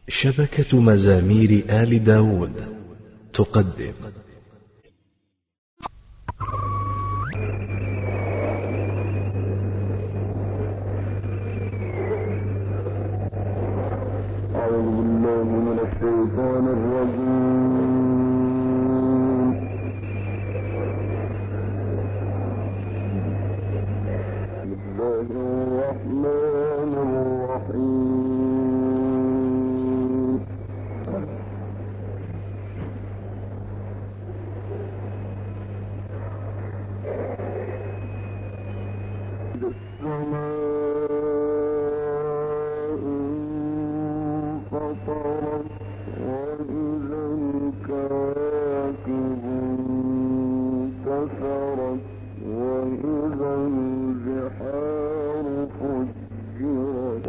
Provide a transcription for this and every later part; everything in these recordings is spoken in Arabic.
شبكة مزامير آل داود تقدم أعوذ بالله من الشيطان الرجيم. بسم الله الرحمن الرحيم. السماء انفطرت وإذا الكواكب انتثرت وإذا البحار فجرت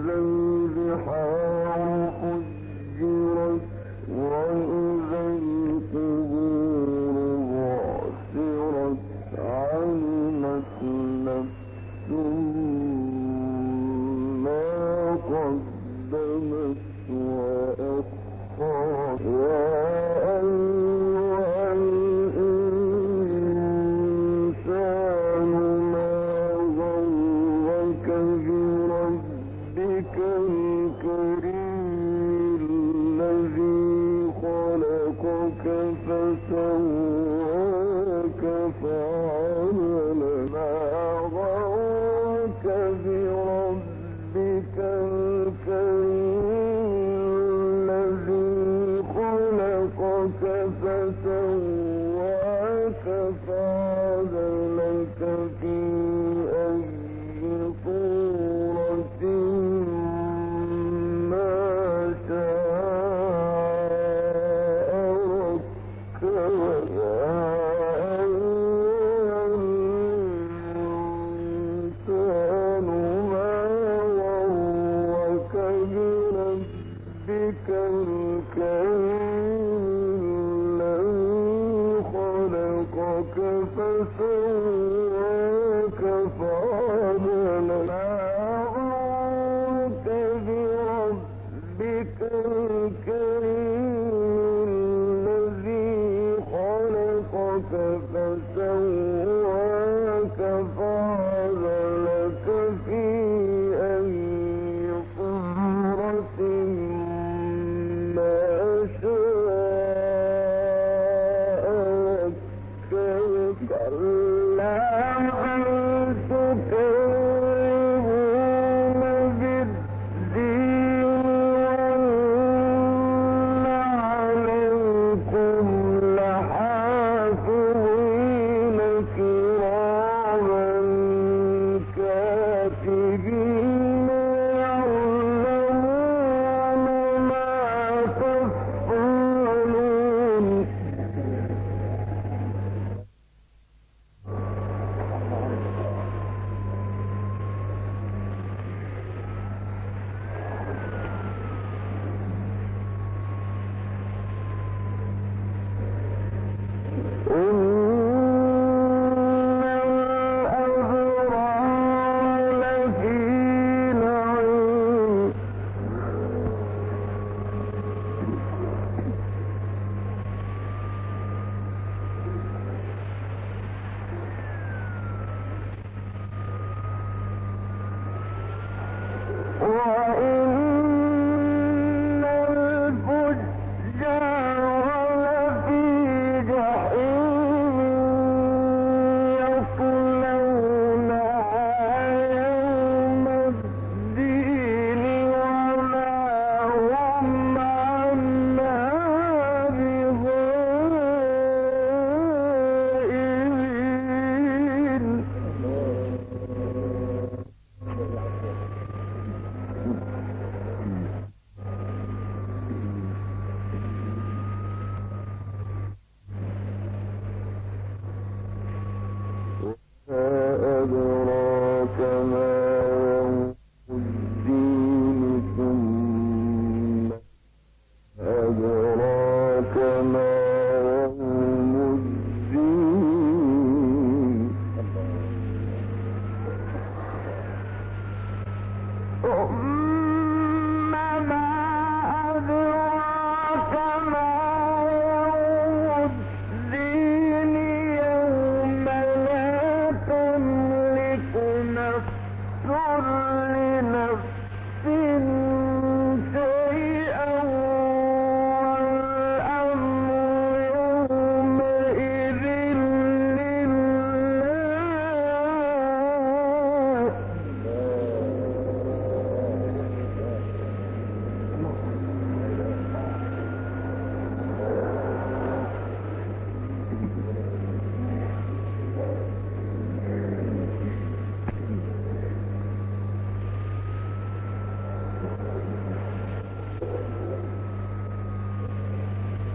وإذا القبور بعثرت علمت نفس ما قدمت وأخرت يا أيها الإنسان ما غرك بربك الكريم الذي خلقك فسواك فعدلك ما غرك بربك الكريم الذي خلقك فسواك فعدلك في أي صورة ما شاء ركبك يا أيها الإنسان ما غرك بربك الكريم الذي خلقك فسواك فعدلك ما غرك بربك الكريم الذي خلقك فسواك فعدلك في أي صورة ما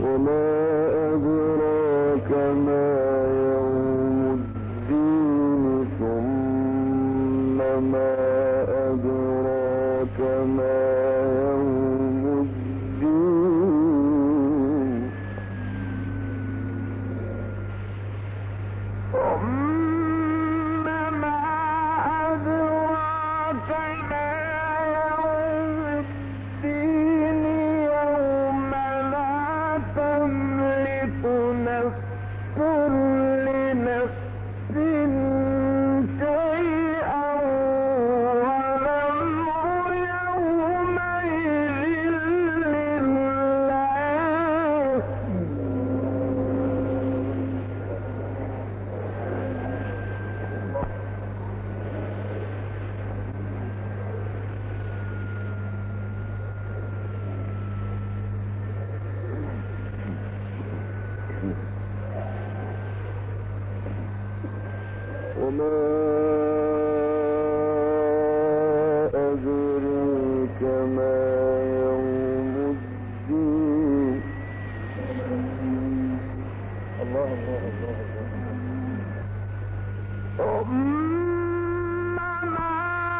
وما أدراك ما يوم الدين ثم ما أدراك ما يوم الدين ثم ما أدراك ما يوم الدين يوم لا تملك نفس لنفس شيئا والأمر يومئذ لله وما أدريك ما يوم الدين الله الله الله ثم ما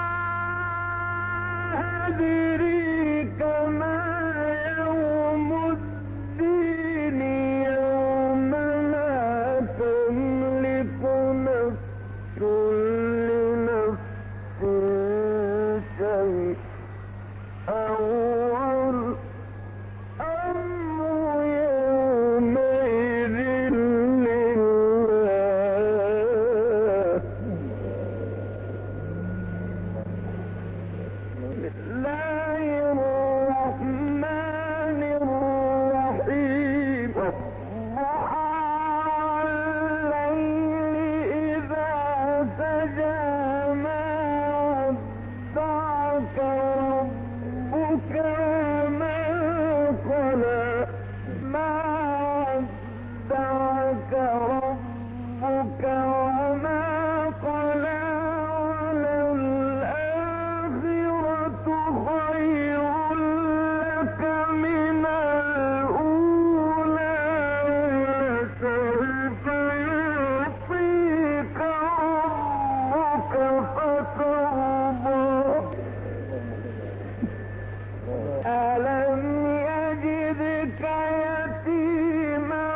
أدريك ما يوم الدين يوم لا تملك نفس لنفس شيئا والأمر يومئذ لله الرحمن الرحيم والضحى والليل إذا سجى ما ودعك ربك وما قلى ما ودعك ربك وما قلى وللآخرة خير لك من الأولى ولسوف يعطيك ربك فترضى ألم يجدك يتيما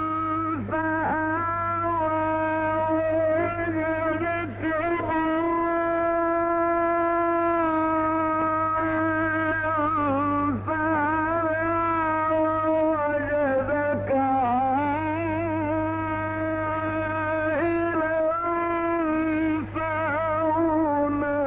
فآوى ووجدك ضالا فهدى ووجدك عائلا فأغنى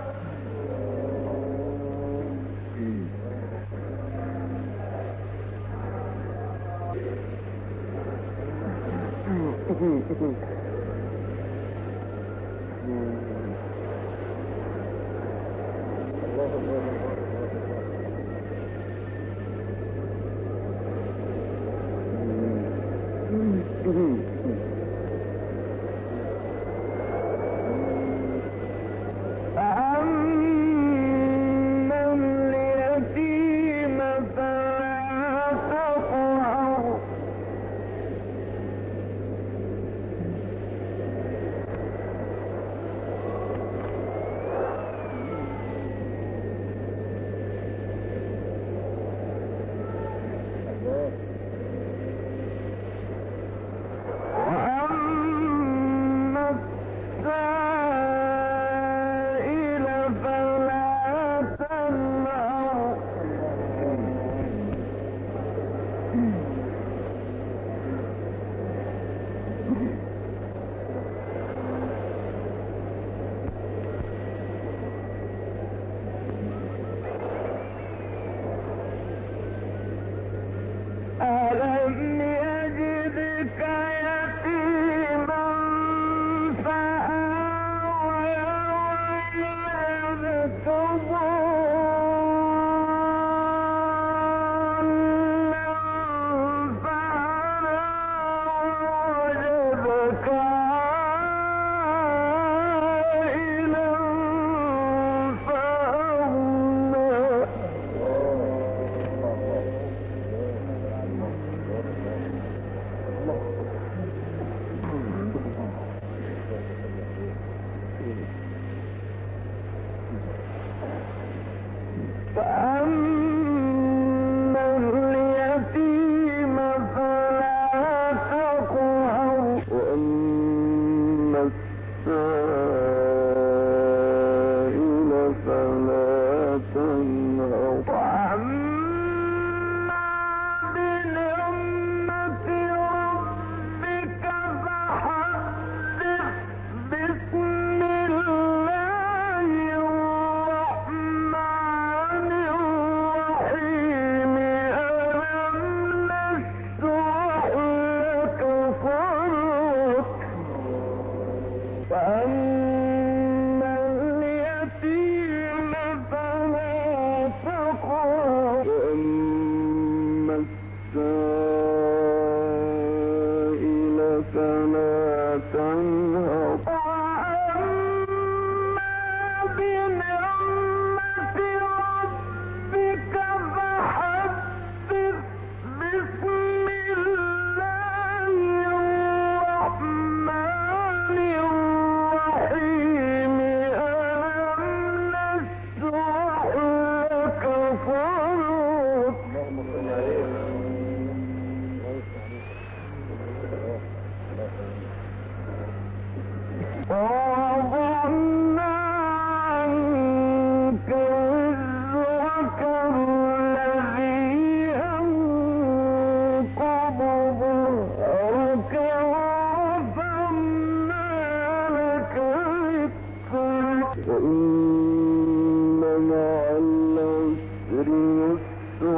فأما اليتيم فلا تقهر وأما السائل فلا تنهر ألم يجدك يتيما فآوى ووجدك ضالا فهدى ووجدك عائلا فأغنى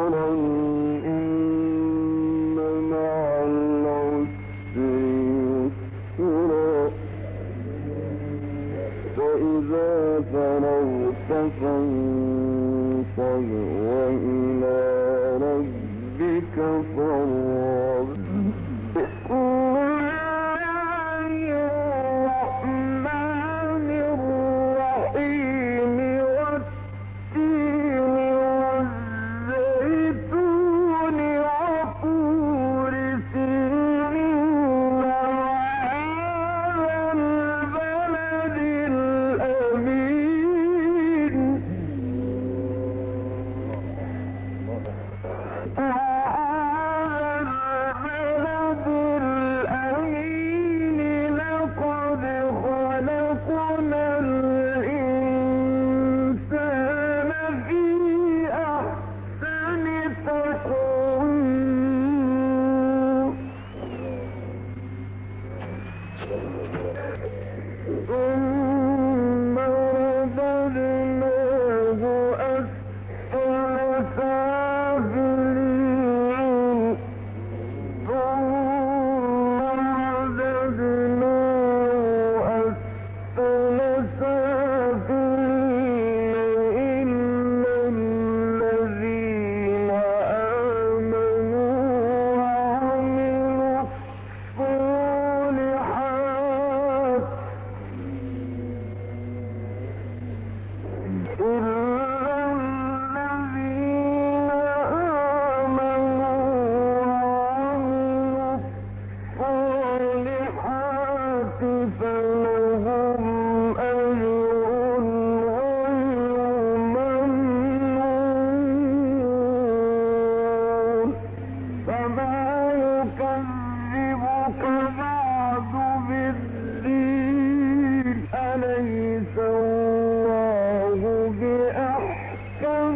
عسرا إن مع العسر يسرا فإذا فرغت فانصب وإلى ربك فارغب. بسم الله الرحمن الرحيم والتين والزيتون وطور سينين وهذا البلد الأمين لقد خلقنا الإنسان في أحسن تقويم ثم رددناه أسفل سافلين ثم رددناه أسفل سافلين إلا الذين آمنوا وعملوا الصالحات فلهم أجر غير ممنون فما يكذبك بعد بالدين أليس الله بأحكم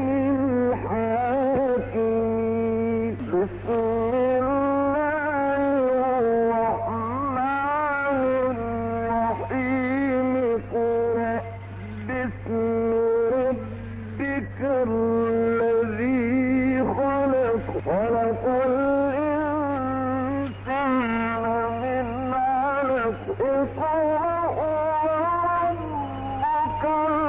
الحاكمين. بسم الله الرحمن الرحيم اقرأ باسم ربك الذي خلق الإنسان من علق اقرأ وربك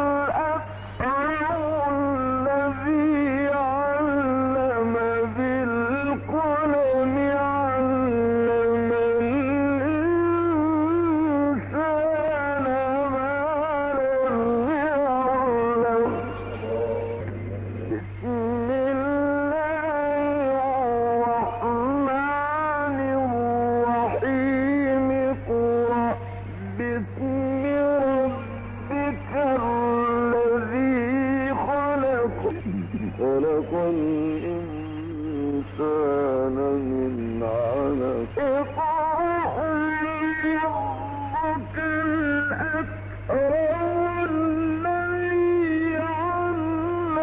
الأكرم الذي علم بالقلم علم الإنسان ما لم يعلم. بسم الله الرحمن الرحيم اقرأ باسم ربك الذي خلق الإنسان من علق اقرأ ربك الأكرم الذي علم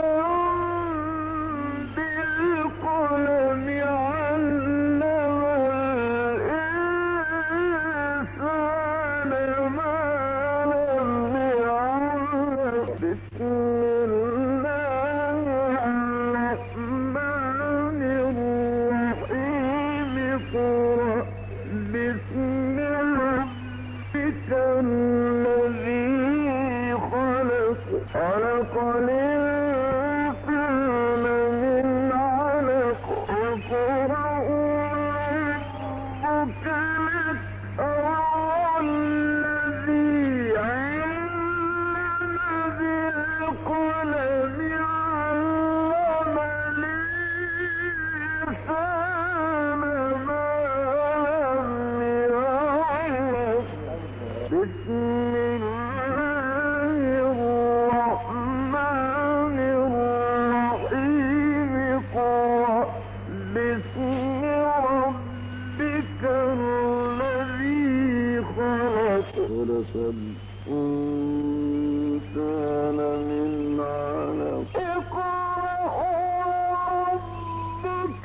بالقلم علم الإنسان ما لم يعلم. بسم الله الرحمن الرحيم اقرأ باسم ربك الذي خلق الإنسان من علق اقرأ ربك الأكرم الذي علم بالقلم علم الإنسان ما لم يعلم. بسم الله الرحمن الرحيم اقرأ باسم ربك الذي خلق الإنسان من علق اقرأ ربك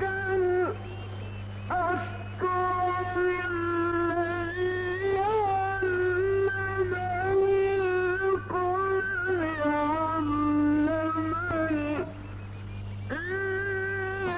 الأكرم الذي علم بالقلم علم الإنسان